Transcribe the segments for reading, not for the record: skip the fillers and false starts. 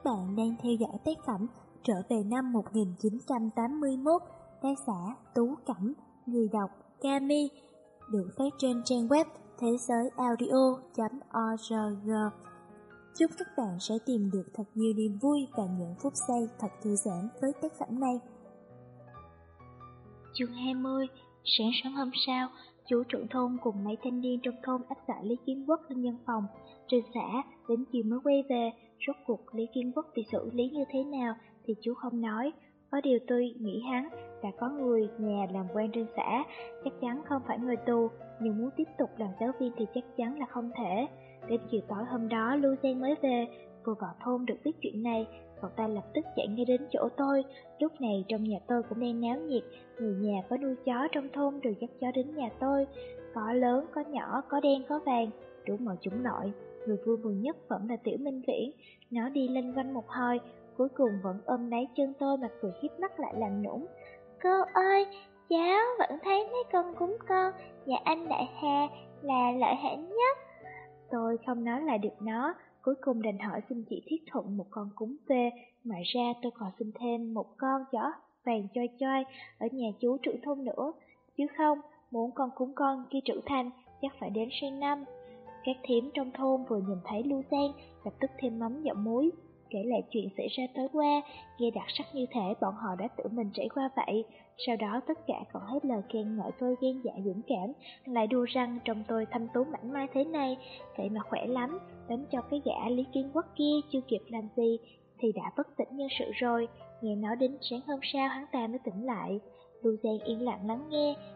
bạn đang theo dõi tác phẩm Trở về năm 1981, tác giả Tú Cẩm, người đọc Kami, được phát trên trang web thế giới audio.org. Chúc các bạn sẽ tìm được thật nhiều niềm vui và những phút giây thật thư giãn với tác phẩm này. Chương 20. Sáng sớm hôm sau, chú trưởng thôn cùng mấy thanh niên trong thôn áp giải Lý Kiến Quốc lên nhân phòng trên xã, đến chiều mới quay về. Rốt cuộc Lý Kiến Quốc bị xử lý như thế nào thì chú không nói. Có điều tôi nghĩ hắn đã có người nhà làm quan trên xã, chắc chắn không phải người tù, nhưng muốn tiếp tục làm giáo viên thì chắc chắn là không thể. Đến chiều tối hôm đó, Lưu Giang mới về. Vừa vào thôn được biết chuyện này, cậu ta lập tức chạy ngay đến chỗ tôi. Lúc này trong nhà tôi cũng đang náo nhiệt, người nhà có nuôi chó trong thôn rồi dắt chó đến nhà tôi. Có lớn, có nhỏ, có đen, có vàng, đủ mọi chủng loại. Người vui mừng nhất vẫn là Tiểu Minh Viễn. Nó đi lanh quanh một hồi, cuối cùng vẫn ôm lấy chân tôi mà cười híp mắt lại làm nũng. Cô ơi, cháu vẫn thấy mấy con cún con nhà anh Đại Hà là lợi hại nhất. Tôi không nói lại được nó, cuối cùng đành hỏi xin chị Thiết Thuận một con cún về. Ngoài ra tôi còn xin thêm một con chó vàng choi choi ở nhà chú trưởng thôn nữa. Chứ không, muốn con cún con kia trưởng thành chắc phải đến sang năm. Các thím trong thôn vừa nhìn thấy Lưu Giang lập tức thêm mắm dặm muối, kể lại chuyện xảy ra tối qua. Nghe đặc sắc như thể bọn họ đã tự mình trải qua vậy. Sau đó tất cả còn hết lời khen ngợi tôi gan dạ dũng cảm, lại đùa rằng trong tôi thanh tú mảnh mai thế này, vậy mà khỏe lắm, đánh cho cái gã Lý Kiến Quốc kia chưa kịp làm gì thì đã bất tỉnh nhân sự rồi. Nghe nói đến sáng hôm sau hắn ta mới tỉnh lại. Lưu Giang yên lặng lắng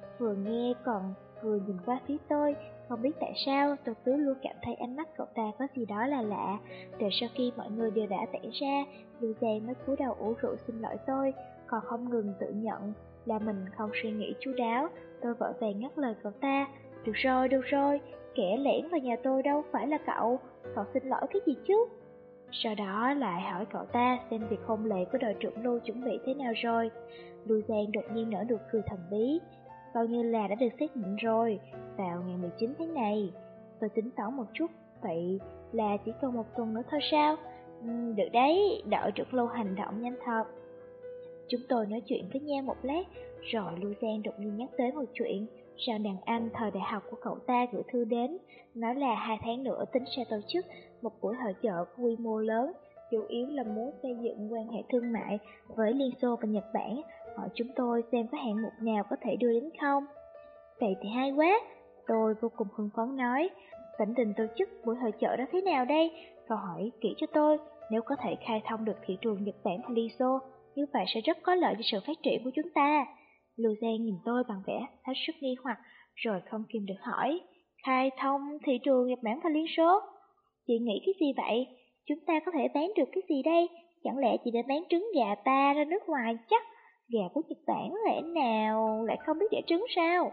nghe còn vừa nhìn qua phía tôi. Không biết tại sao tôi cứ luôn cảm thấy ánh mắt cậu ta có gì đó là lạ. Rồi sau khi mọi người đều đã tản ra, Lưu Giang mới cúi đầu ủ rũ xin lỗi tôi, còn không ngừng tự nhận là mình không suy nghĩ chu đáo. Tôi vội vàng ngắt lời cậu ta. Được rồi, kẻ lẻn vào nhà tôi đâu phải là cậu xin lỗi cái gì chứ? Sau đó lại hỏi cậu ta xem việc hôn lễ của đội trưởng Lưu chuẩn bị thế nào rồi. Lưu Giang đột nhiên nở nụ cười thần bí. Coi như là đã được xác định rồi, vào ngày 19 tháng này. Tôi tính toán một chút, vậy là chỉ còn một tuần nữa thôi sao? Được đấy, đội trưởng Lưu hành động nhanh thật. Chúng tôi nói chuyện với nhau một lát, rồi Lưu Giang đột nhiên nhắc tới một chuyện, rằng đàn anh thời đại học của cậu ta gửi thư đến, nói là 2 tháng nữa tính sẽ tổ chức một buổi hội chợ quy mô lớn, chủ yếu là muốn xây dựng quan hệ thương mại với Liên Xô và Nhật Bản. Hỏi chúng tôi xem có hạng mục nào có thể đưa đến không. Vậy thì hay quá, tôi vô cùng hưng phấn nói. Tỉnh định tổ chức buổi hội chợ đó thế nào đây? Cậu hỏi kỹ cho tôi. Nếu có thể khai thông được thị trường Nhật Bản và Liên Xô, như vậy sẽ rất có lợi cho sự phát triển của chúng ta. Lưu Giang nhìn tôi bằng vẻ hết sức nghi hoặc, rồi không kìm được hỏi. Khai thông thị trường Nhật Bản và Liên Xô? Chị nghĩ cái gì vậy? Chúng ta có thể bán được cái gì đây? Chẳng lẽ chị đã bán trứng gà ta ra nước ngoài chắc? Gà của Nhật Bản lẽ nào lại không biết đẻ trứng sao?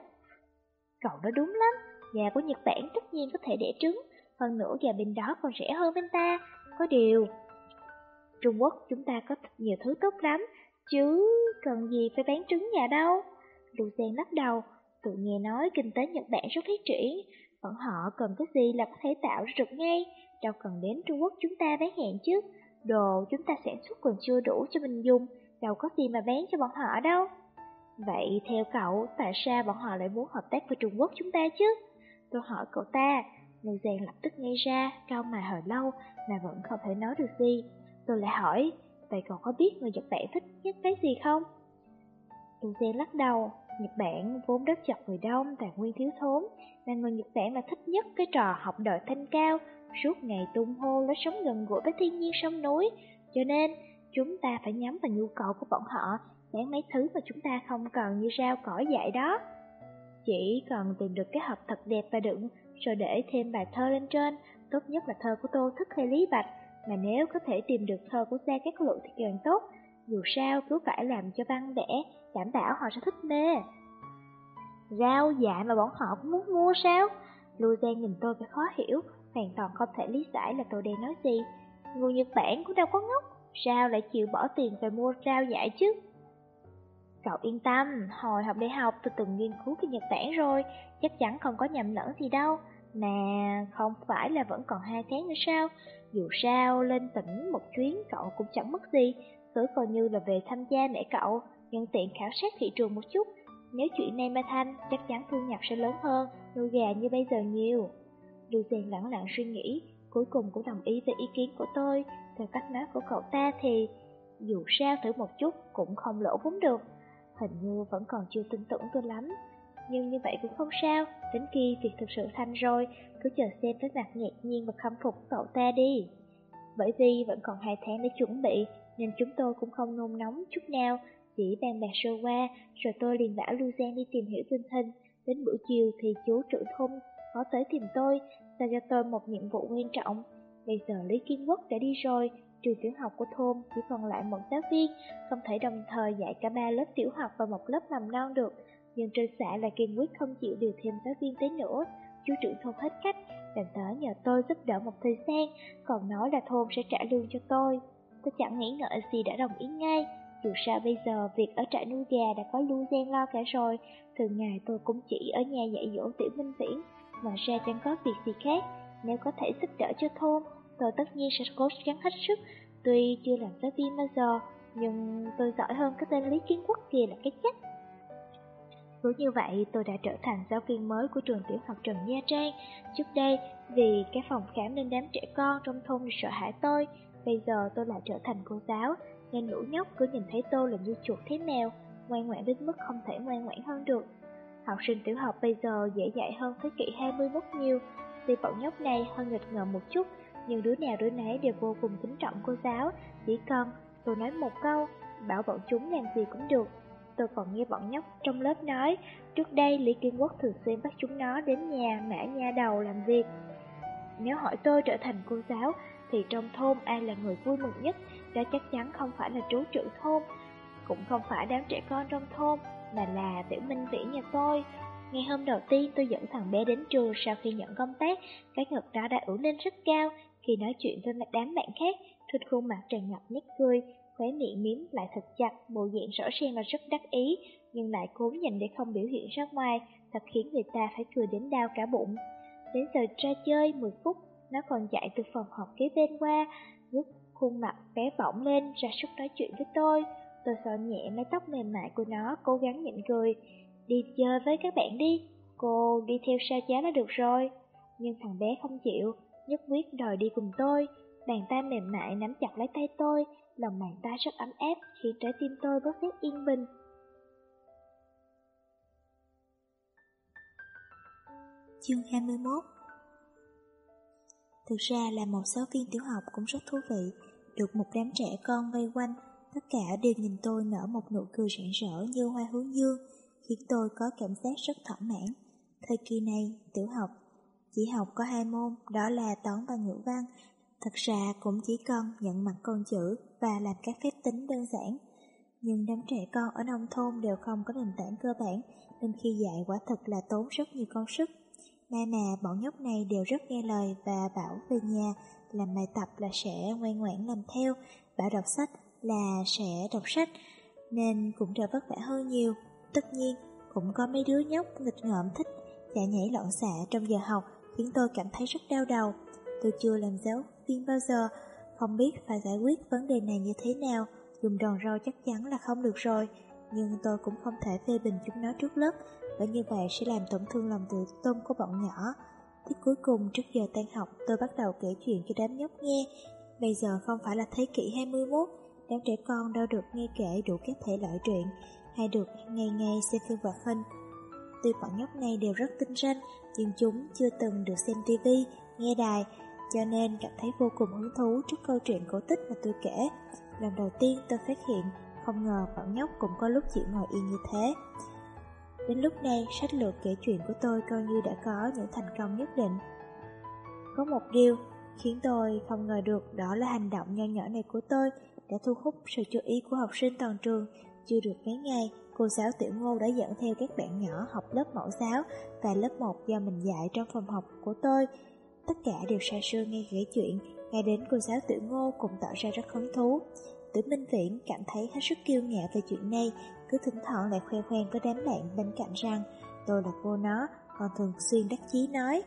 Cậu nói đúng lắm, gà của Nhật Bản tất nhiên có thể đẻ trứng, hơn nữa gà bên đó còn rẻ hơn bên ta. Có điều, Trung Quốc chúng ta có nhiều thứ tốt lắm, chứ cần gì phải bán trứng gà đâu. Lưu Giang lắc đầu, tự nghe nói kinh tế Nhật Bản rất phát triển, bọn họ cần cái gì là có thể tạo ra được ngay, đâu cần đến Trung Quốc chúng ta bán hàng chứ. Đồ chúng ta sản xuất còn chưa đủ cho mình dùng, đâu có gì mà bán cho bọn họ đâu. Vậy theo cậu, tại sao bọn họ lại muốn hợp tác với Trung Quốc chúng ta chứ? Tôi hỏi cậu ta. Lưu Giang lập tức ngây ra, cau mày hồi lâu mà vẫn không thể nói được gì. Tôi lại hỏi, vậy cậu có biết người Nhật Bản thích nhất cái gì không? Lưu Giang lắc đầu. Nhật Bản vốn đất chật người đông, tài nguyên thiếu thốn, mà người Nhật Bản là thích nhất cái trò học đòi thanh cao, suốt ngày tung hô lối sống gần gũi với thiên nhiên sông núi. Cho nên chúng ta phải nhắm vào nhu cầu của bọn họ, bán mấy thứ mà chúng ta không cần như rau cỏ dại đó. Chỉ cần tìm được cái hộp thật đẹp và đựng, rồi để thêm bài thơ lên trên, tốt nhất là thơ của Tô Thức hay Lý Bạch, mà nếu có thể tìm được thơ của Gia Cát Lượng thì càng tốt. Dù sao cứ phải làm cho văn vẽ, đảm bảo họ sẽ thích mê. Rau dại mà bọn họ cũng muốn mua sao? Lưu Giang nhìn tôi phải khó hiểu, hoàn toàn không thể lý giải là tôi đang nói gì. Người Nhật Bản cũng đâu có ngốc, sao lại chịu bỏ tiền về mua rau dại chứ? Cậu yên tâm, hồi học đại học tôi từng nghiên cứu về Nhật Bản rồi, chắc chắn không có nhầm lẫn gì đâu. Mà không phải là vẫn còn 2 tháng nữa sao? Dù sao lên tỉnh một chuyến cậu cũng chẳng mất gì, cứ coi như là về thăm cha mẹ cậu, nhân tiện khảo sát thị trường một chút. Nếu chuyện này mà thành, chắc chắn thu nhập sẽ lớn hơn, nuôi gà như bây giờ nhiều. Lucien lẳng lặng suy nghĩ, cuối cùng cũng đồng ý với ý kiến của tôi. Theo cách nói của cậu ta thì dù sao thử một chút cũng không lỗ vốn được. Hình như vẫn còn chưa tin tưởng tôi lắm. Nhưng như vậy cũng không sao, đến khi việc thực sự thành rồi, cứ chờ xem cái mặt ngạc nhiên và khâm phục của cậu ta đi. Bởi vì vẫn còn 2 tháng để chuẩn bị, nên chúng tôi cũng không nôn nóng chút nào, chỉ bàn bạc sơ qua, rồi tôi liền bảo Lucien đi tìm hiểu tình hình. Đến buổi chiều thì chú trưởng thôn có tới tìm tôi, giao cho tôi một nhiệm vụ quan trọng. Bây giờ Lý Kiến Quốc đã đi rồi, trường tiểu học của thôn chỉ còn lại một giáo viên, không thể đồng thời dạy cả 3 lớp tiểu học và một lớp mầm non được. Nhưng trên xã là kiên quyết không chịu điều thêm giáo viên tới nữa. Chú trưởng thôn hết cách, đành tới nhờ tôi giúp đỡ một thời gian, còn nói là thôn sẽ trả lương cho tôi. Tôi chẳng nghĩ ngợi gì đã đồng ý ngay. Dù sao bây giờ việc ở trại nuôi gà đã có Lucien lo cả rồi. Thường ngày tôi cũng chỉ ở nhà dạy dỗ Tiểu Minh Viễn, ngoài ra chẳng có việc gì khác. Nếu có thể giúp đỡ cho thôn, tôi tất nhiên sẽ cố gắng hết sức. Tuy chưa làm giáo viên bao giờ, nhưng tôi giỏi hơn cái tên Lý Kiến Quốc kia là cái chắc. Cứ như vậy, tôi đã trở thành giáo viên mới của trường tiểu học Trần Nha Trang. Trước đây, vì cái phòng khám nên đám trẻ con trong thôn sợ hãi tôi. Bây giờ tôi lại trở thành cô giáo, nên lũ nhóc cứ nhìn thấy tôi là như chuột thế nào, ngoan ngoãn đến mức không thể ngoan ngoãn hơn được. Học sinh tiểu học bây giờ dễ dạy hơn thế kỷ 21 nhiều. Tuy bọn nhóc này hơi nghịch ngợm một chút, nhưng đứa nào đứa nấy đều vô cùng kính trọng cô giáo. Chỉ cần tôi nói một câu, bảo bọn chúng làm gì cũng được. Tôi còn nghe bọn nhóc trong lớp nói, trước đây Lý Kiến Quốc thường xuyên bắt chúng nó đến nhà Mã Nha Đầu làm việc. Nếu hỏi tôi trở thành cô giáo, thì trong thôn ai là người vui mừng nhất? Đó chắc chắn không phải là chú trưởng thôn, cũng không phải đám trẻ con trong thôn, mà là Tiểu Minh Viễn nhà tôi. Ngày hôm đầu tiên tôi dẫn thằng bé đến trường sau khi nhận công tác, cái ngực đó đã ưỡn lên rất cao. Khi nói chuyện với đám bạn khác, trên khuôn mặt tràn ngập nét cười, khóe miệng miếm lại thật chặt, bộ dạng rõ ràng là rất đắc ý, nhưng lại cố nhìn để không biểu hiện ra ngoài, thật khiến người ta phải cười đến đau cả bụng. Đến giờ ra chơi 10 phút, nó còn chạy từ phòng học kế bên qua, ngước khuôn mặt bé bỏng lên ra sức nói chuyện với tôi. Tôi xoa nhẹ mái tóc mềm mại của nó, cố gắng nhịn cười. Đi chơi với các bạn đi, cô đi theo sau cháu là được rồi. Nhưng thằng bé không chịu, nhất quyết đòi đi cùng tôi. Bàn tay mềm mại nắm chặt lấy tay tôi, lòng bàn tay rất ấm áp khiến trái tim tôi bớt giác yên bình. Chương 21. Thực ra là một giáo viên tiểu học cũng rất thú vị, được một đám trẻ con vây quanh, tất cả đều nhìn tôi nở một nụ cười rạng rỡ như hoa hướng dương, khiến tôi có cảm giác rất thỏa mãn. Thời kỳ này, tiểu học chỉ học có 2 môn, đó là toán và ngữ văn. Thật ra cũng chỉ cần nhận mặt con chữ và làm các phép tính đơn giản. Nhưng đám trẻ con ở nông thôn đều không có nền tảng cơ bản, nên khi dạy quả thực là tốn rất nhiều công sức. May mà bọn nhóc này đều rất nghe lời và bảo về nhà làm bài tập là sẽ ngoan ngoãn làm theo, bảo đọc sách là sẽ đọc sách, nên cũng đỡ vất vả hơn nhiều. Tất nhiên, cũng có mấy đứa nhóc nghịch ngợm thích chạy nhảy loạn xạ trong giờ học, khiến tôi cảm thấy rất đau đầu. Tôi chưa làm giáo viên bao giờ, không biết phải giải quyết vấn đề này như thế nào. Dùng đòn roi chắc chắn là không được rồi, nhưng tôi cũng không thể phê bình chúng nó trước lớp, bởi như vậy sẽ làm tổn thương lòng tự tôn của bọn nhỏ. Tiết cuối cùng trước giờ tan học, tôi bắt đầu kể chuyện cho đám nhóc nghe. Bây giờ không phải là thế kỷ 21, đám trẻ con đâu được nghe kể đủ các thể loại truyện, hay được ngày ngày xem phim hoạt hình. Tuy bọn nhóc này đều rất tinh ranh, nhưng chúng chưa từng được xem TV, nghe đài, cho nên cảm thấy vô cùng hứng thú trước câu chuyện cổ tích mà tôi kể. Lần đầu tiên tôi phát hiện, không ngờ bọn nhóc cũng có lúc chỉ ngồi yên như thế. Đến lúc này, sách lược kể chuyện của tôi coi như đã có những thành công nhất định. Có một điều khiến tôi không ngờ được, đó là hành động nho nhỏ này của tôi đã thu hút sự chú ý của học sinh toàn trường. Chưa được mấy ngày, cô giáo Tiểu Ngô đã dẫn theo các bạn nhỏ học lớp mẫu giáo và lớp 1 do mình dạy trong phòng học của tôi. Tất cả đều say sưa nghe kể chuyện, ngay đến cô giáo Tiểu Ngô cũng tỏ ra rất hứng thú. Tiểu Minh Viễn cảm thấy hết sức kiêu ngạo về chuyện này, cứ thỉnh thoảng lại khoe khoang với đám bạn bên cạnh rằng tôi là cô nó, còn thường xuyên đắc chí nói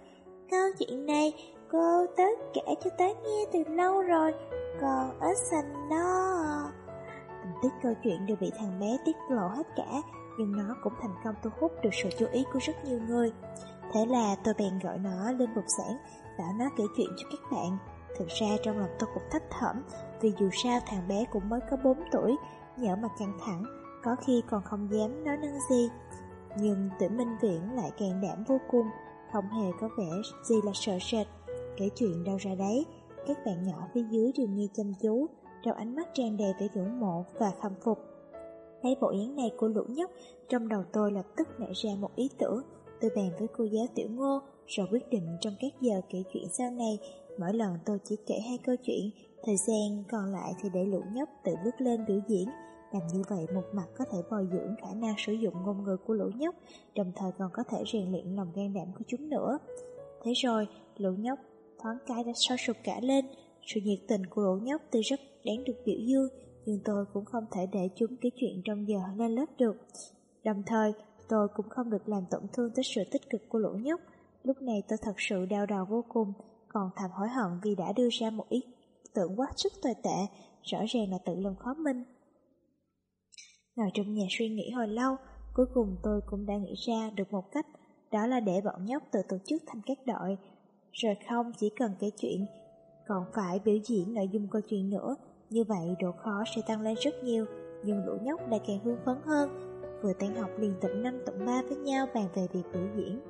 Câu chuyện này cô tớ kể cho tớ nghe từ lâu rồi, còn ở sành đó. Tình tiết câu chuyện đều bị thằng bé tiết lộ hết cả, nhưng nó cũng thành công thu hút được sự chú ý của rất nhiều người. Thế là tôi bèn gọi nó lên bục giảng, bảo nó kể chuyện cho các bạn. Thực ra trong lòng tôi cũng thấp thỏm, vì dù sao thằng bé cũng mới có 4 tuổi, nhỡ mà căng thẳng, có khi còn không dám nói năng gì. Nhưng Tử Minh Viễn lại can đảm vô cùng, không hề có vẻ gì là sợ sệt. Kể chuyện đâu ra đấy, các bạn nhỏ phía dưới đều nghe chăm chú, trong ánh mắt tràn đầy vẻ ngưỡng mộ và khâm phục. Thấy bộ dáng này của lũ nhóc, trong đầu tôi lập tức nảy ra một ý tưởng. Tôi bàn với cô giáo Tiểu Ngô, rồi quyết định trong các giờ kể chuyện sau này, mỗi lần tôi chỉ kể 2 câu chuyện, thời gian còn lại thì để lũ nhóc tự bước lên biểu diễn. Làm như vậy một mặt có thể bồi dưỡng khả năng sử dụng ngôn ngữ của lũ nhóc, đồng thời còn có thể rèn luyện lòng gan đảm của chúng nữa. Thế rồi, lũ nhóc thoáng cái đã sôi sục cả lên. Sự nhiệt tình của lũ nhóc tuy rất đáng được biểu dương, nhưng tôi cũng không thể để chúng kể chuyện trong giờ lên lớp được. Đồng thời, tôi cũng không được làm tổn thương tới sự tích cực của lũ nhóc. Lúc này tôi thật sự đau đầu vô cùng, còn thầm hối hận vì đã đưa ra một ý tưởng quá sức tồi tệ, rõ ràng là tự lòng khó minh. Ngồi trong nhà suy nghĩ hồi lâu, cuối cùng tôi cũng đã nghĩ ra được một cách, đó là để bọn nhóc tự tổ chức thành các đội, rồi không chỉ cần kể chuyện, còn phải biểu diễn nội dung câu chuyện nữa. Như vậy độ khó sẽ tăng lên rất nhiều, nhưng lũ nhóc lại càng hưng phấn hơn. Vừa tan học liền tụm 5 tụm 3 với nhau bàn về việc biểu diễn.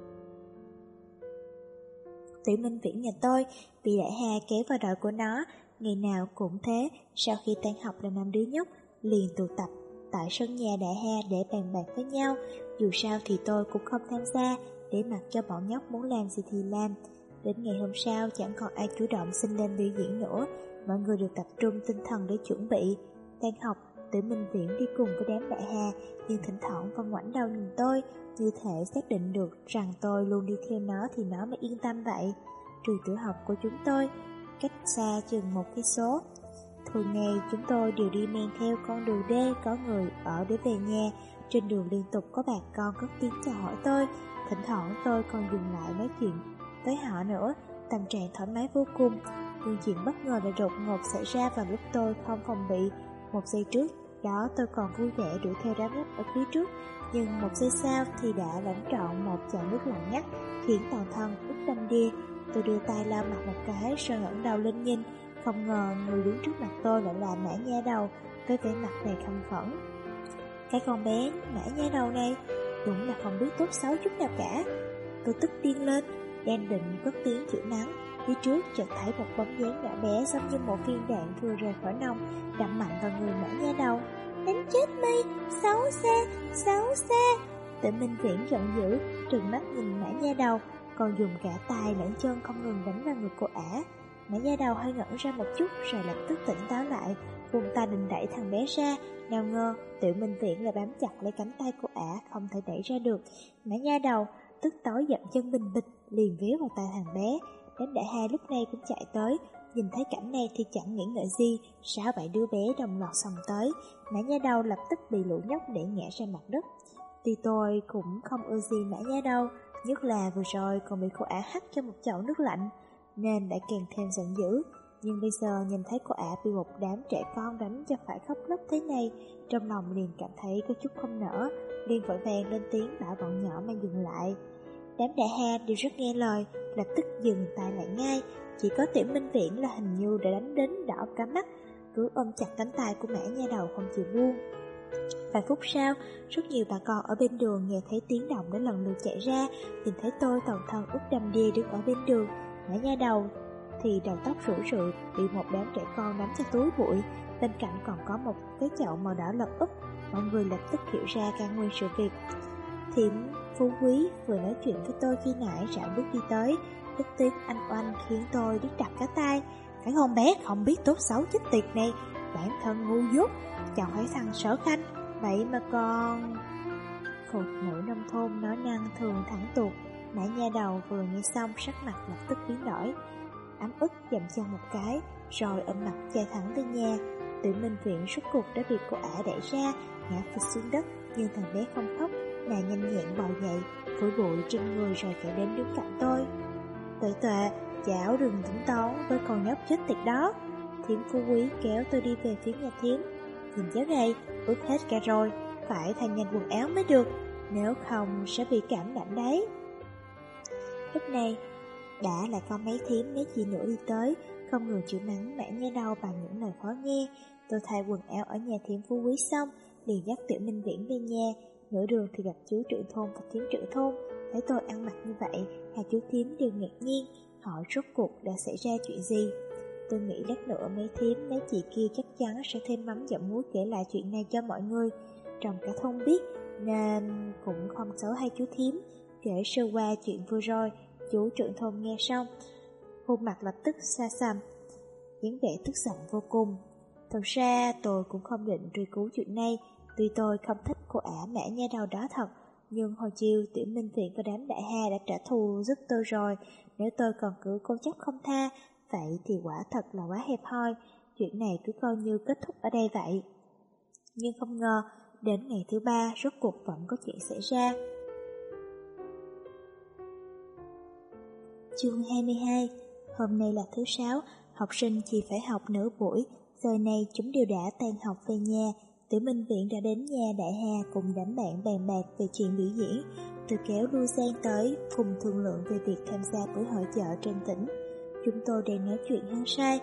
Tiểu Minh Viễn nhà tôi bị Đại Hà kéo vào đội của nó, ngày nào cũng thế. Sau khi tan học là 5 đứa nhóc liền tụ tập tại sân nhà Đại Hà để bàn bạc với nhau. Dù sao thì tôi cũng không tham gia, để mặc cho bọn nhóc muốn làm gì thì làm. Đến ngày hôm sau chẳng còn ai chủ động xin lên biểu diễn nữa, mọi người được tập trung tinh thần để chuẩn bị. Tan học, Tử Minh Viễn đi cùng với đám Đại Hà, nhưng thỉnh thoảng vẫn ngoảnh đầu nhìn tôi, như thể xác định được rằng tôi luôn đi theo nó thì nó mới yên tâm vậy. Trường tiểu học của chúng tôi cách xa chừng 1 cây số. Thường ngày chúng tôi đều đi men theo con đường D có người ở để về nhà. Trên đường liên tục có bà con cất tiếng chào hỏi tôi, thỉnh thoảng tôi còn dừng lại nói chuyện với họ nữa, tâm trạng thoải mái vô cùng. Nhưng chuyện bất ngờ đã đột ngột xảy ra vào lúc tôi không phòng bị. 1 giây trước đó tôi còn vui vẻ đuổi theo đám nhóc ở phía trước, nhưng 1 giây sau thì đã lãnh trọn một chậu nước lạnh ngắt, khiến toàn thân ướt đầm đìa. Tôi đưa tay lau mặt một cái rồi ngẩng đầu lên nhìn, không ngờ người đứng trước mặt tôi lại là Mã Nha Đầu với vẻ mặt đầy căm phẫn. Cái con bé Mã Nha Đầu này đúng là không biết tốt xấu chút nào cả. Tôi tức điên lên, đang định cất tiếng chửi mắng, phía trước chợt thấy một bóng dáng nhỏ bé giống như một viên đạn vừa rời khỏi nòng, đâm mạnh vào người Mã Nha Đầu. Đánh chết mi, xấu xa, xấu xa! Tử Minh Viễn giận dữ, trừng mắt nhìn Mã Nha Đầu, còn dùng cả tay lẫn chân không ngừng đánh vào người cô ả. Mã Nha Đầu hơi ngẩn ra một chút rồi lập tức tỉnh táo lại, vùng tay định đẩy thằng bé ra. Nào ngờ Tử Minh Viễn lại bám chặt lấy cánh tay cô ả, không thể đẩy ra được. Mã Nha Đầu tức tối giận chân bình bịch liền véo vào tay thằng bé. Đám Đại Hà lúc này cũng chạy tới, nhìn thấy cảnh này thì chẳng nghĩ ngợi gì, 6-7 đứa bé đồng loạt xông tới. Mã Nha Đầu lập tức bị lũ nhóc đẩy ngã ra mặt đất. Tuy tôi cũng không ưa gì Mã Nha Đầu, nhất là vừa rồi còn bị cô ả hắt cho một chậu nước lạnh, nên đã càng thêm giận dữ. Nhưng bây giờ nhìn thấy cô ả bị một đám trẻ con đánh cho phải khóc lóc thế này, trong lòng liền cảm thấy có chút không nỡ, liền vội vàng lên tiếng bảo bọn nhỏ mang dừng lại. Đám Đại Hà đều rất nghe lời, lập tức dừng tay lại ngay. Chỉ có Tiểu Minh Viễn là hình như đã đánh đến đỏ cả mắt, cứ ôm chặt cánh tay của Mã Nha Đầu không chịu buông. Vài phút sau, rất nhiều bà con ở bên đường nghe thấy tiếng động đã lần lượt chạy ra, nhìn thấy tôi toàn thân ướt đầm đìa đứng ở bên đường. Mã Nha Đầu thì đầu tóc rủ rượi, bị một đám trẻ con nắm cho túi bụi, bên cạnh còn có một cái chậu màu đỏ lật úp. Mọi người lập tức hiểu ra căn nguyên sự việc. Thiểm Phú Quý vừa nói chuyện với tôi khi nãy rảo bước đi tới, tức tiếng anh oanh khiến tôi đứt đập cả tay. Cái con bé không biết tốt xấu chết tiệt này, bản thân ngu dốt, chọn hỏi thằng Sở Khanh, vậy mà còn... Phụ nữ nông thôn nói năng thường thẳng tuột. Mã Nha Đầu vừa nghe xong sắc mặt lập tức biến đổi, ấm ức dậm chân một cái, rồi ôm mặt chạy thẳng về nhà. Tử Minh Viễn rốt cuộc đã bị cô ả đẩy ra, ngã phịch xuống đất, nhưng thằng bé không khóc, mà nhanh nhẹn bò dậy, phủi bụi trên người rồi chạy đến đứng cạnh tôi. Tuệ, cháu đừng tính toán với con nhóc chết tiệt đó. Thiểm Phú Quý kéo tôi đi về phía nhà Thiểm. Nhìn cháu này, ướt hết cả rồi, phải thay nhanh quần áo mới được, nếu không sẽ bị cảm lạnh đấy. Lúc này, đã lại có mấy Thiểm mấy chị nữa đi tới, không ngừng chửi mắng Mã Nha Đầu bằng những lời khó nghe. Tôi thay quần áo ở nhà Thiểm Phú Quý xong, liền dắt Tiểu Minh Viễn về nhà. Nửa đường thì gặp chú trưởng thôn và Thiểm trưởng thôn. Thấy tôi ăn mặc như vậy, hai chú Thiểm đều ngạc nhiên, hỏi rốt cuộc đã xảy ra chuyện gì. Tôi nghĩ lát nữa mấy Thiểm mấy chị kia chắc chắn sẽ thêm mắm dặm muối kể lại chuyện này cho mọi người trong cả thôn biết, nên cũng không xấu hai chú Thiểm. Kể sơ qua chuyện vừa rồi, chú trưởng thôn nghe xong, khuôn mặt lập tức xa xăm, dáng vẻ tức giận vô cùng. Thật ra tôi cũng không định truy cứu chuyện này, tuy tôi không thích cô ả Mã Nha Đầu đó thật, nhưng hồi chiều Tiểu Minh Viện và đám đại hà đã trả thù giúp tôi rồi, nếu tôi còn cứ cố chấp không tha, vậy thì quả thật là quá hẹp hòi, chuyện này cứ coi như kết thúc ở đây vậy. Nhưng không ngờ, đến ngày thứ ba rốt cuộc vẫn có chuyện xảy ra. Chương 22. Hôm nay là thứ 6, học sinh chỉ phải học nửa buổi, giờ này chúng đều đã tan học về nhà. Tiểu Minh Viện đã đến nhà đại hà cùng đám bạn bàn bạc về chuyện biểu diễn. Tôi kéo Lưu Giang tới cùng thương lượng về việc tham gia buổi hội chợ trên tỉnh. Chúng tôi đang nói chuyện hăng say,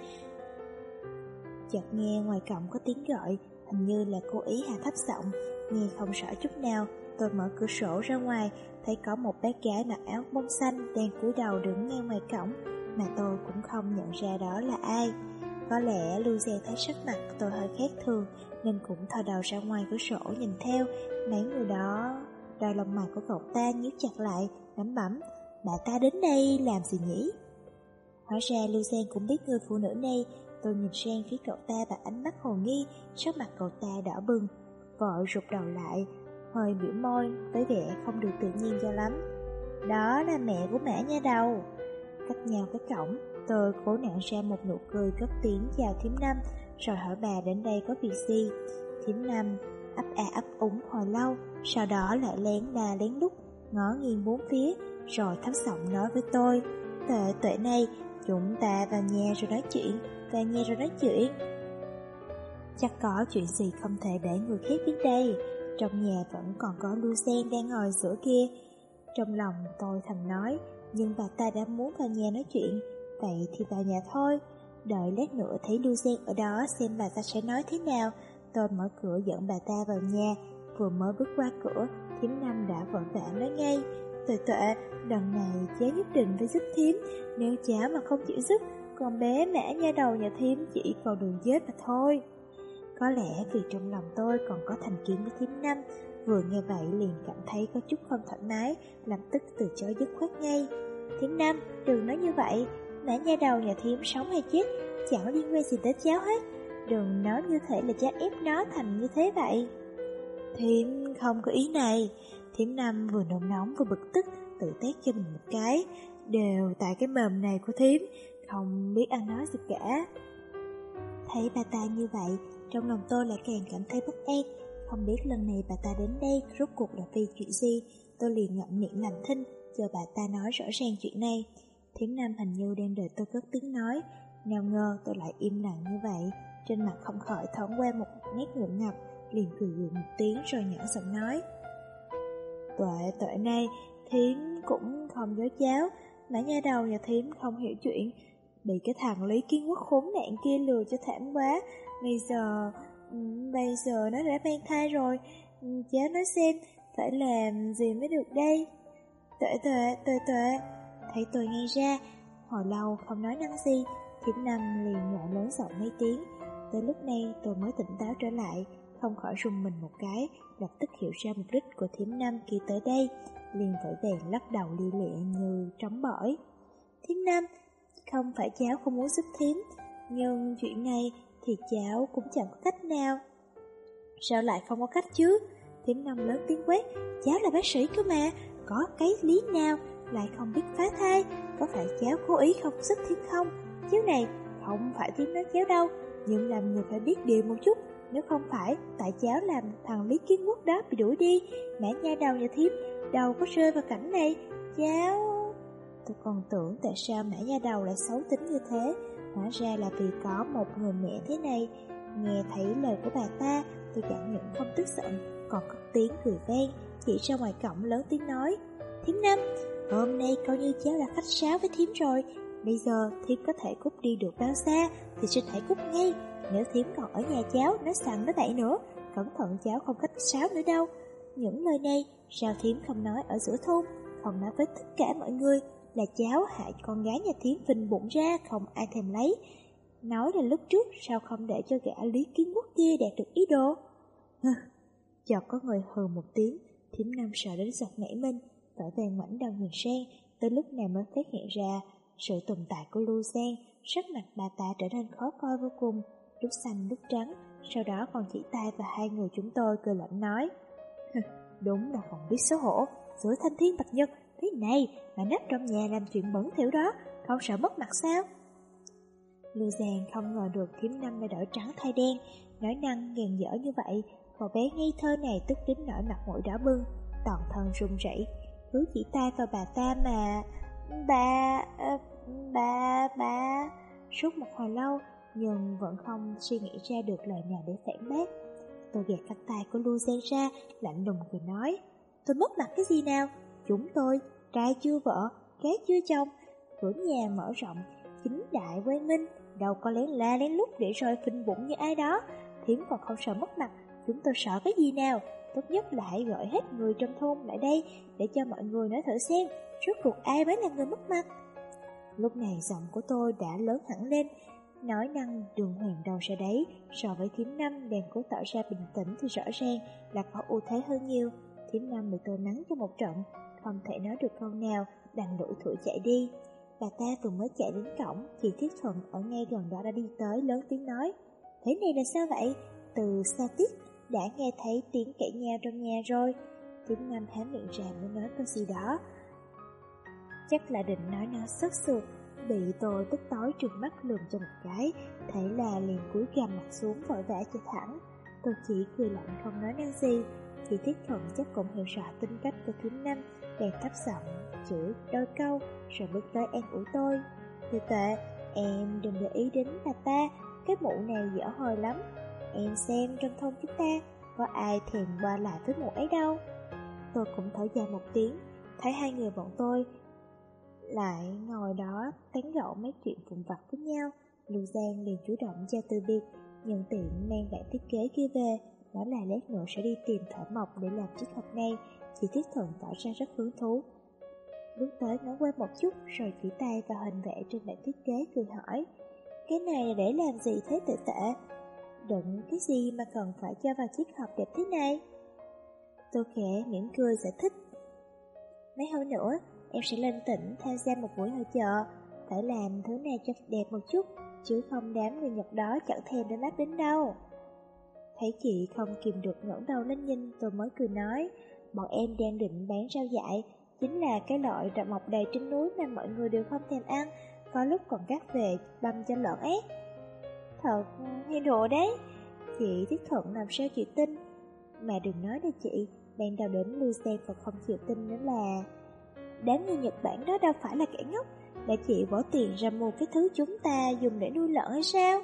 chợt nghe ngoài cổng có tiếng gọi, hình như là cố ý hạ thấp giọng, nghe không rõ chút nào. Tôi mở cửa sổ ra ngoài, thấy có một bé gái mặc áo bông xanh đang cúi đầu đứng ngay ngoài cổng, mà tôi cũng không nhận ra đó là ai. Có lẽ Lưu Giang thấy sắc mặt tôi hơi khác thường, nên cũng thò đầu ra ngoài cửa sổ nhìn theo. Mấy người đó, đôi lông mày của cậu ta nhíu chặt lại, lẩm bẩm, bà ta đến đây làm gì nhỉ? Hóa ra Lưu Giang cũng biết người phụ nữ này. Tôi nhìn sang phía cậu ta bằng ánh mắt hồ nghi, sắc mặt cậu ta đỏ bừng, vội rụt đầu lại, hơi biểu môi với vẻ không được tự nhiên cho lắm. Đó là mẹ của Mã Nha Đầu. Cách nhau cái cổng, tôi cố nặn ra một nụ cười cất tiếng chào Thiểm Năm, rồi hỏi bà đến đây có việc gì. Thiểm Năm ấp a ấp úng hồi lâu, sau đó lại lén la lén lút ngó nghiêng bốn phía, rồi thấp giọng nói với tôi, Tuệ này, chúng ta vào nhà rồi nói chuyện, Chắc có chuyện gì không thể để người khác biết đây. Trong nhà vẫn còn có Lưu Giang đang ngồi giữa kia. Trong lòng tôi thầm nói, nhưng bà ta đã muốn vào nhà nói chuyện, vậy thì vào nhà thôi. Đợi lát nữa thấy Lưu Giang ở đó xem bà ta sẽ nói thế nào. Tôi mở cửa dẫn bà ta vào nhà. Vừa mới bước qua cửa, Thiểm Năm đã vội vã nói ngay, Tuệ, lần này cháu nhất định phải giúp Thiểm. Nếu cháu mà không chịu giúp, con bé Mã Nha Đầu nhà Thiểm chỉ còn đường chết mà thôi. Có lẽ vì trong lòng tôi còn có thành kiến với Thiểm Năm, vừa nghe vậy liền cảm thấy có chút không thoải mái, lập tức từ chối dứt khoát ngay. Thiểm Năm, đừng nói như vậy, Mã Nha Đầu nhà Thiểm sống hay chết chẳng liên quan gì tới cháu hết. Đừng nói như thể là cháu ép nó thành như thế vậy. Thiểm không có ý này. Thiểm Năm vừa nôn nóng vừa bực tức, tự tát cho mình một cái. Đều tại cái mồm này của Thiểm, không biết ăn nói gì cả. Thấy bà ta như vậy, trong lòng tôi lại càng cảm thấy bất an. Không biết lần này bà ta đến đây rốt cuộc là vì chuyện gì. Tôi liền ngậm miệng làm thinh, chờ bà ta nói rõ ràng chuyện này. Thiểm Năm hình như đang đợi tôi cất tiếng nói, nào ngờ tôi lại im lặng như vậy. Trên mặt không khỏi thoáng qua một nét ngượng ngập, liền cười gượng một tiếng rồi nhỏ giọng nói, Tuệ này, Thiểm cũng không dối cháu. Mã Nha Đầu nhà Thiểm không hiểu chuyện, bị cái thằng Lý Kiến Quốc khốn nạn kia lừa cho thảm quá. Bây giờ nó đã mang thai rồi. Cháu nói xem phải làm gì mới được đây. Tuệ. Thấy tôi nghe ra, hồi lâu không nói năng gì, Thiểm Năm liền lại lớn giọng mấy tiếng. Tới lúc này tôi mới tỉnh táo trở lại, không khỏi rùng mình một cái, lập tức hiểu ra mục đích của Thiểm Năm khi tới đây, liền vội vàng lắc đầu li lịa như trống bỏi. Thiểm Năm, không phải cháu không muốn giúp Thiểm, nhưng chuyện này thì cháu cũng chẳng có cách nào. Sao lại không có cách chứ? Thiểm Năm lớn tiếng quát, cháu là bác sĩ cơ mà, có cái lý nào lại không biết phá thai? Có phải cháu cố ý không giúp Thiểm không? Cháu này không phải Thiểm nói cháu đâu, nhưng làm người phải biết điều một chút. Nếu không phải tại cháu làm thằng Lý Kiến Quốc đó bị đuổi đi, Mã Nha Đầu nhà Thiểm đâu có rơi vào cảnh này. tôi còn tưởng tại sao Mã Nha Đầu lại xấu tính như thế. Hóa ra là vì có một người mẹ thế này. Nghe thấy lời của bà ta, tôi chẳng những không tức giận, còn cất tiếng cười vang, chỉ ra ngoài cổng lớn tiếng nói: Thím Năm, hôm nay coi như cháu đã khách sáo với thím rồi. Bây giờ thím có thể cút đi được bao xa thì sẽ thể cút ngay. Nếu thím còn ở nhà cháu nói sằng nói bậy nữa, cẩn thận cháu không khách sáo nữa đâu. Những lời này sao thím không nói ở giữa thôn, không nói với tất cả mọi người là cháu hại con gái nhà thím phình bụng ra không ai thèm lấy. Nói là lúc trước sao không để cho gã Lý Kiến Quốc kia đạt được ý đồ. Chợt có người hừ một tiếng, thím Năm sợ đến giật nảy mình, vội vàng ngoảnh đầu nhìn sang, tới lúc này mới phát hiện ra sự tồn tại của Lưu Giang. Sắc mặt bà ta trở nên khó coi vô cùng, lúc xanh lúc trắng, sau đó còn chỉ tay vào hai người chúng tôi cười lạnh nói: Đúng là không biết xấu hổ, giữa thanh thiên bạch nhật thế này mà nấp trong nhà làm chuyện bẩn thỉu đó, không sợ mất mặt sao? Lưu Giang không ngờ được thím Năm lại đổi trắng thay đen, nói năng gàn dở như vậy. Cậu bé ngây thơ này tức đến nỗi mặt mũi đỏ bừng, toàn thân run rẩy, cứ chỉ tay vào bà ta mà bà. Suốt một hồi lâu nhưng vẫn không suy nghĩ ra được lời nào để phản bác. Tôi gạt cánh tay của Lưu Giang ra, lạnh lùng cười nói: Tôi mất mặt cái gì nào? Chúng tôi trai chưa vợ, gái chưa chồng, cửa nhà mở rộng, chính đại quang minh, đâu có lén la lén lút để rồi phình bụng như ai đó. Thím còn không sợ mất mặt, chúng tôi sợ cái gì nào? Tốt nhất là hãy gọi hết người trong thôn lại đây để cho mọi người nói thử xem rốt cuộc ai mới là người mất mặt. Lúc này giọng của tôi đã lớn hẳn lên, nói năng đường hoàng đầu ra đấy. So với thím Năm đang cố tỏ ra bình tĩnh thì rõ ràng là có ưu thế hơn nhiều. Thím Năm bị tôi mắng cho một trận, không thể nói được câu nào, đành lủi thủi chạy đi. Bà ta vừa mới chạy đến cổng, chị Thiết Thuận ở ngay gần đó đã đi tới, lớn tiếng nói: Thế này là sao vậy? Từ xa Tiết đã nghe thấy tiếng cãi nhau trong nhà rồi. Thím Năm há miệng ra mới nói câu gì đó, chắc là định nói nó sất sượt, bị tôi tức tối trừng mắt lườm cho một cái, thế là liền cúi gằm mặt xuống vội vã chạy thẳng. Tôi chỉ cười lạnh không nói năng gì. Chị Thiết Thuận chắc cũng hiểu rõ tính cách của thím Năm, bèn thấp giọng chửi đôi câu rồi bước tới an ủi tôi: Tệ tệ, em đừng để ý đến bà ta, cái mụ này dở hơi lắm. Em xem trong thôn chúng ta có ai thèm qua lại với mụ ấy đâu. Tôi cũng thở dài một tiếng, thấy hai người bọn tôi lại ngồi đó tán gẫu mấy chuyện vụn vặt với nhau. Lưu Giang liền chủ động chào từ biệt, nhân tiện mang bản thiết kế kia về, nói là lát nữa sẽ đi tìm thợ mộc để làm chiếc hộp này. Chị Thiết Thuận tỏ ra rất hứng thú, bước tới ngó qua một chút rồi chỉ tay vào hình vẽ trên bản thiết kế cười hỏi: Cái này là để làm gì thế Tệ Tệ? Đựng cái gì mà cần phải cho vào chiếc hộp đẹp thế này? Tôi khẽ mỉm cười giải thích: Mấy hôm nữa em sẽ lên tỉnh tham gia một buổi hội chợ, phải làm thứ này cho đẹp một chút, chứ không đám người Nhật đó chẳng thèm để mắt đến đâu. Thấy chị không kìm được ngẩng đầu lên nhìn, tôi mới cười nói: Bọn em đang định bán rau dại, chính là cái loại rau mọc đầy trên núi mà mọi người đều không thèm ăn, có lúc còn cắt về băm cho lợn ấy. Thật hay đồ đấy. Chị Thiết Thuận làm sao chịu tin. Mà đừng nói là chị, ban đầu đến Lưu Giang còn không chịu tin nữa là đám người Nhật Bản đó đâu phải là kẻ ngốc, để chị bỏ tiền ra mua cái thứ chúng ta dùng để nuôi lợn hay sao?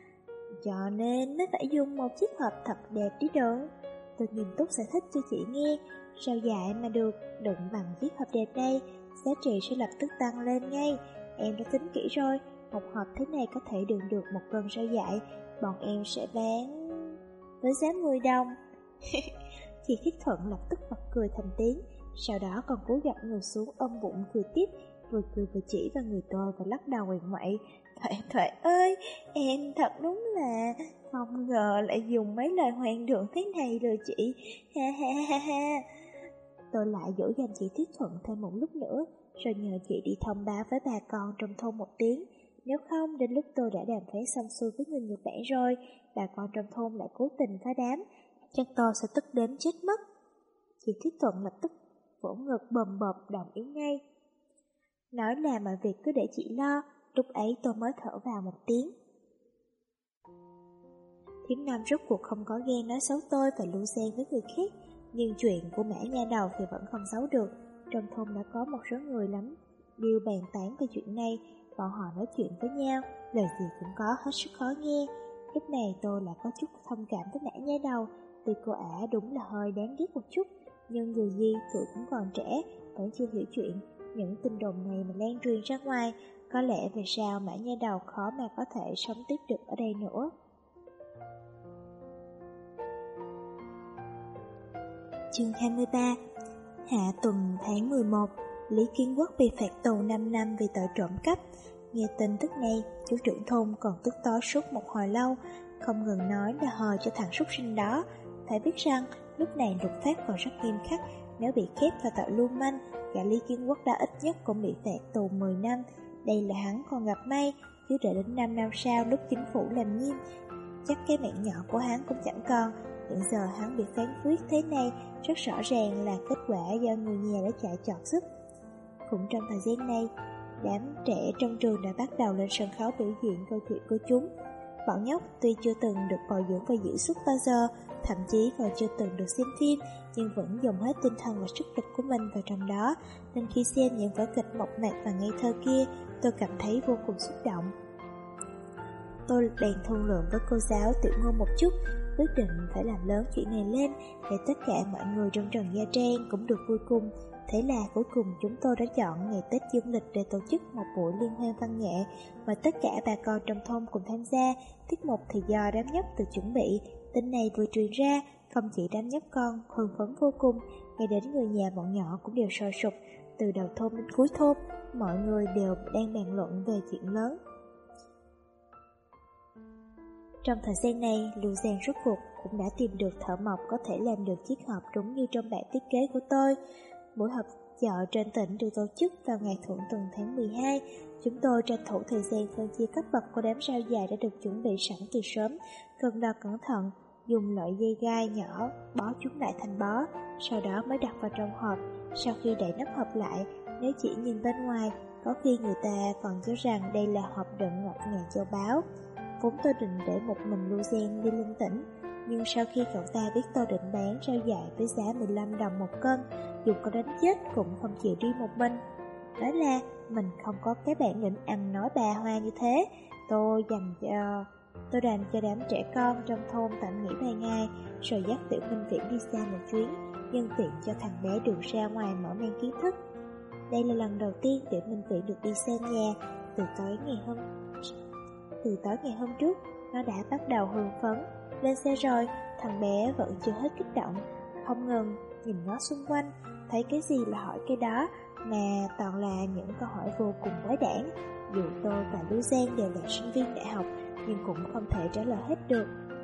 Cho nên mới phải dùng một chiếc hộp thật đẹp đi đỡ. Tôi nghiêm túc giải thích cho chị nghe, rau dại mà được đựng bằng chiếc hộp đẹp đây, giá trị sẽ lập tức tăng lên ngay. Em đã tính kỹ rồi, một hộp thế này có thể đựng được 1 cân rau dại, bọn em sẽ bán với giá 10 đồng. Chị Thiết Thuận lập tức bật cười thành tiếng, sau đó còn cúi gập người xuống ôm bụng cười tiếp, vừa cười vừa chỉ vào người tôi và lắc đầu ngoại ngoại. Thuệ ơi, em thật đúng là không ngờ lại dùng mấy lời hoang đường thế này lừa chị, ha ha ha ha. Tôi lại dỗ dành chị Thiết Thuận thêm một lúc nữa, rồi nhờ chị đi thông báo với bà con trong thôn một tiếng. Nếu không, đến lúc tôi đã đàm phán xong xuôi với người Nhật Bản rồi, bà con trong thôn lại cố tình phá đám, chắc tôi sẽ tức đến chết mất. Chị Thiết Thuận lập tức vỗ ngực bầm bập đồng ý ngay, nói là mọi việc cứ để chị lo. Lúc ấy tôi mới thở vào một tiếng. Thím Năm rốt cuộc không có ghen nói xấu tôi và Lưu Giang với người khác, nhưng chuyện của Mã Nha Đầu thì vẫn không giấu được. Trong thôn đã có một số người lắm Đều bàn tán về chuyện này. Bọn họ nói chuyện với nhau, lời gì cũng có, hết sức khó nghe. Lúc này tôi lại có chút thông cảm với Mã Nha Đầu. Tuy cô ả đúng là hơi đáng ghét một chút, nhưng dù gì tuổi cũng còn trẻ, vẫn chưa hiểu chuyện. Những tin đồn này mà lan truyền ra ngoài, có lẽ về sau Mã Nha Đầu khó mà có thể sống tiếp được ở đây nữa. Chương 23. Hạ tuần tháng 11, Lý Kiến Quốc bị phạt tù 5 năm vì tội trộm cắp. Nghe tin tức này, chú trưởng thôn còn tức tối suốt một hồi lâu, không ngừng nói là hờ cho thằng súc sinh đó. Phải biết rằng, lúc này luật pháp còn rất nghiêm khắc, nếu bị khép vào tội lưu manh, gã Lý Kiến Quốc đã ít nhất cũng bị phạt tù 10 năm. Đây là hắn còn gặp may, chứ đợi đến 5 năm sau lúc chính phủ làm nghiêm, chắc cái mạng nhỏ của hắn cũng chẳng còn. Hiện giờ hắn bị phán quyết thế này, rất rõ ràng là kết quả do người nhà đã chạy trọt giúp. Cũng trong thời gian này, đám trẻ trong trường đã bắt đầu lên sân khấu biểu diễn câu chuyện của chúng. Bọn nhóc tuy chưa từng được bồi dưỡng và diễn xuất bao giờ, thậm chí còn chưa từng được xem phim, nhưng vẫn dùng hết tinh thần và sức lực của mình vào trong đó, nên khi xem những vở kịch mộc mạc và ngây thơ kia, tôi cảm thấy vô cùng xúc động. Tôi bèn thương lượng với cô giáo Tiểu Ngôn một chút, quyết định phải làm lớn chuyện này lên để tất cả mọi người trong Trần Gia Trang cũng được vui cùng. Thế là cuối cùng chúng tôi đã chọn ngày Tết dương lịch để tổ chức một buổi liên hoan văn nghệ, mời tất cả bà con trong thôn cùng tham gia. Tiết mục thì do đám nhóc tự chuẩn bị. Tin này vừa truyền ra, không chỉ đám nhóc con hưng phấn vô cùng, ngay đến người nhà bọn nhỏ cũng đều sôi sục. Từ đầu thôn đến cuối thôn, mọi người đều đang bàn luận về chuyện lớn. Trong thời gian này, Lưu Giang rốt cuộc cũng đã tìm được thợ mộc có thể làm được chiếc hộp đúng như trong bản thiết kế của tôi. Buổi họp chợ trên tỉnh được tổ chức vào ngày Thượng tuần tháng 12. Chúng tôi tranh thủ thời gian phân chia cấp bậc của đám rau dài đã được chuẩn bị sẵn từ sớm, cân đo cẩn thận, dùng loại dây gai nhỏ bó chúng lại thành bó, sau đó mới đặt vào trong hộp. Sau khi đậy nắp hộp lại, nếu chỉ nhìn bên ngoài, có khi người ta còn cho rằng đây là hộp đựng ngọc ngà châu báu. Vốn tôi định để một mình Lưu Giang đi lên tỉnh, nhưng sau khi cậu ta biết tôi định bán rau dại với giá 15 đồng một cân, dù có đánh chết cũng không chịu đi một mình. Đó là mình không có cái bản lĩnh ăn nói bà hoa như thế. Tôi đành cho đám trẻ con trong thôn tạm nghỉ vài ngày, rồi dắt Tiểu Minh Viễn đi xa một chuyến, nhân tiện cho thằng bé được ra ngoài mở mang kiến thức. Đây là lần đầu tiên Tiểu Minh Viễn được đi xa nhà. Từ tối ngày hôm trước, nó đã bắt đầu hưng phấn. Lên xe rồi, thằng bé vẫn chưa hết kích động, không ngừng nhìn ngó xung quanh, thấy cái gì là hỏi cái đó, mà toàn là những câu hỏi vô cùng quái đản. Dù tôi và Lưu Giang đều là sinh viên đại học, nhưng cũng không thể trả lời hết được.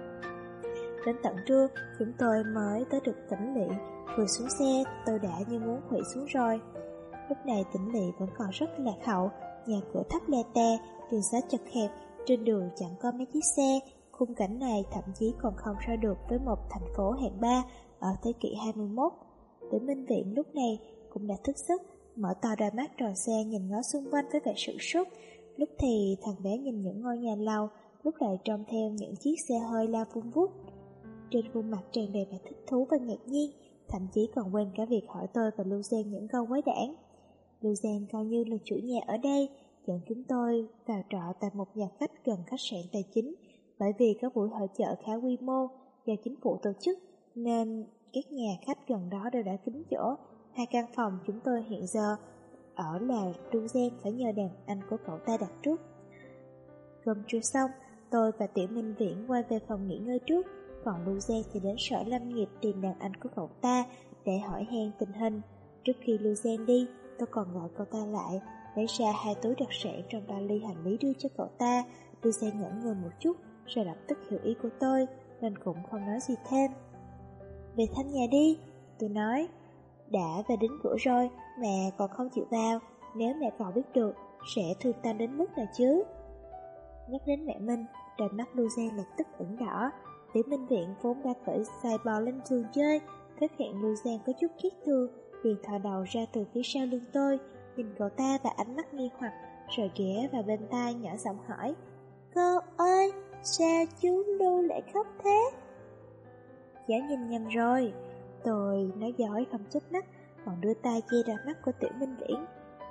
Đến tận trưa, chúng tôi mới tới được Tỉnh Lỵ. Vừa xuống xe, tôi đã như muốn khuỵu xuống rồi. Lúc này Tỉnh Lỵ vẫn còn rất lạc hậu, nhà cửa thấp le te, đường xá chật hẹp, trên đường chẳng có mấy chiếc xe. Khung cảnh này thậm chí còn không so được với một thành phố hạng 3 ở thế kỷ 21. Tiểu Minh Viễn lúc này cũng đã thức giấc, mở to đôi mắt tròn xe nhìn ngó xung quanh với vẻ sửng sốt. Lúc thì thằng bé nhìn những ngôi nhà lầu, lúc lại trông theo những chiếc xe hơi lao vun vút. Trên khuôn mặt tràn đầy vẻ thích thú và ngạc nhiên, thậm chí còn quên cả việc hỏi tôi và Lưu Giang những câu quái đản. Lưu Giang coi như là chủ nhà ở đây, dẫn chúng tôi vào trọ tại một nhà khách gần khách sạn tài chính. Bởi vì có buổi hội chợ khá quy mô do chính phủ tổ chức, nên các nhà khách gần đó đều đã kín chỗ. 2 căn phòng chúng tôi hiện giờ ở là Lưu Giang phải nhờ đàn anh của cậu ta đặt trước. Cơm trưa xong, tôi và Tiểu Minh Viễn quay về phòng nghỉ ngơi trước, còn Lưu Giang thì đến sở lâm nghiệp tìm đàn anh của cậu ta để hỏi han tình hình. Trước khi Lưu Giang đi, tôi còn gọi cậu ta lại, lấy ra 2 túi đặc sản trong vali hành lý đưa cho cậu ta. Lưu Giang ngẩn người một chút, rồi lập tức hiểu ý của tôi, nên cũng không nói gì thêm. Về thăm nhà đi, tôi nói. Đã về đến cửa rồi, mẹ còn không chịu vào, nếu mẹ còn biết được, sẽ thương tâm đến mức nào chứ. Nhắc đến mẹ Minh, đôi mắt Lưu Giang lập tức ửng đỏ. Tiểu Minh Viện vốn đã cởi xài bò lên giường chơi, phát hiện Lưu Giang có chút khiết thương, liền thò đầu ra từ phía sau lưng tôi, nhìn cậu ta và ánh mắt nghi hoặc, rồi ghé vào bên tai nhỏ giọng hỏi: Cô ơi, sao chú Lưu lại khóc thế? Cháu nhìn nhầm rồi, tôi nói dối không chớp mắt, còn đưa tay che đôi mắt của Tiểu Minh Viễn.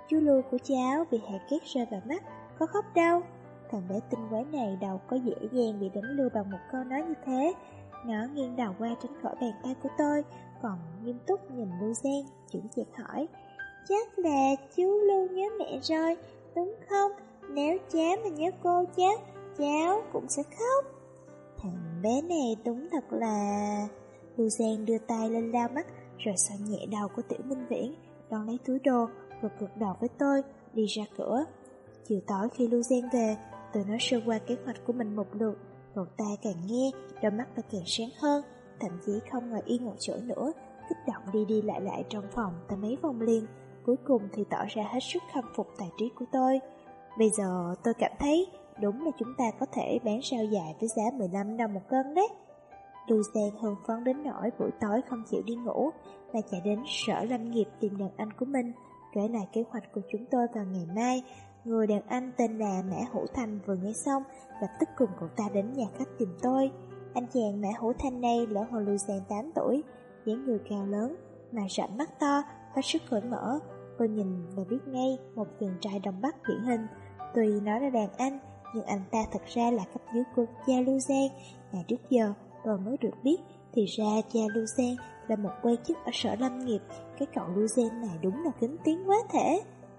Chú Lưu của cháu bị hạt cát rơi vào mắt, có khóc đâu. Thằng bé tinh quái này đâu có dễ dàng bị đánh lừa bằng một câu nói như thế. Nó nghiêng đầu qua tránh khỏi bàn tay của tôi, còn nghiêm túc nhìn Lưu Giang, chững chạc hỏi: Chắc là chú Lưu nhớ mẹ rồi, đúng không? Nếu cháu mà nhớ cô cháu cũng sẽ khóc. Thằng bé này đúng thật là... Lưu Giang đưa tay lên lau mắt, rồi xoa nhẹ đầu của Tiểu Minh Viễn, đón lấy túi đồ, rồi gật đầu với tôi, đi ra cửa. Chiều tối khi Lưu Giang về, tôi nói sơ qua kế hoạch của mình một lượt. Cậu ta càng nghe, đôi mắt ta càng sáng hơn, thậm chí không ngồi yên một chỗ nữa, kích động đi lại trong phòng ta mấy vòng liền. Cuối cùng thì tỏ ra hết sức khâm phục tài trí của tôi. Bây giờ tôi cảm thấy đúng là chúng ta có thể bán sao dài với giá 15 đồng một cân đấy. Lưu Giang hưng phấn đến nỗi buổi tối không chịu đi ngủ, mà chạy đến sở lâm nghiệp tìm đàn anh của mình, kể lại kế hoạch của chúng tôi vào ngày mai. Người đàn anh tên là Mã Hữu Thành vừa nghe xong, lập tức cùng cậu ta đến nhà khách tìm tôi. Anh chàng Mã Hữu Thành này lớn hơn Lưu Giang 8 tuổi, dáng người cao lớn, mà rậm mắt to, hết sức cởi mở. Tôi nhìn và biết ngay một chàng trai Đông Bắc điển hình. Tuy nói là đàn anh, nhưng anh ta thật ra là cấp dưới của cha Lưu Giang. Ngày trước giờ tôi mới được biết, thì ra cha Lưu Giang là một quan chức ở sở lâm nghiệp. Cái cậu Lưu Giang này đúng là kính tiếng quá thể.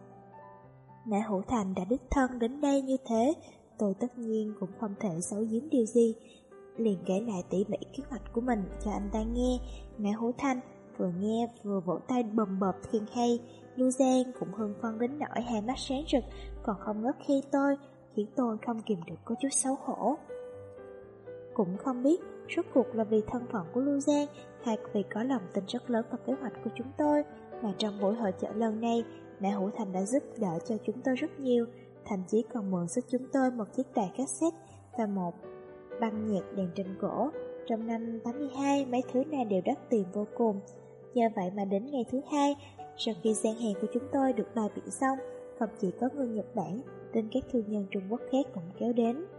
Mã Hữu Thành đã đích thân đến đây như thế, tôi tất nhiên cũng không thể giấu giếm điều gì, liền kể lại tỉ mỉ kế hoạch của mình cho anh ta nghe. Mã Hữu Thành vừa nghe vừa vỗ tay bầm bợp khen hay. Lưu Giang cũng hưng phấn đến nỗi hai mắt sáng rực, còn không ngớt khi tôi, khiến tôi không kìm được có chút xấu hổ. Cũng không biết rốt cuộc là vì thân phận của Lưu Giang hay vì có lòng tin rất lớn vào kế hoạch của chúng tôi, mà trong buổi hội chợ lần này, Mã Hữu Thành đã giúp đỡ cho chúng tôi rất nhiều, thậm chí còn mượn giúp chúng tôi một chiếc đài cassette và một băng nhạc đèn tranh gỗ. Trong năm 82, mấy thứ này đều đắt tiền vô cùng. Nhờ vậy mà đến ngày thứ hai, sau khi gian hàng của chúng tôi được bày biện xong, không chỉ có người Nhật Bản, nên các thương nhân Trung Quốc khác cũng kéo đến.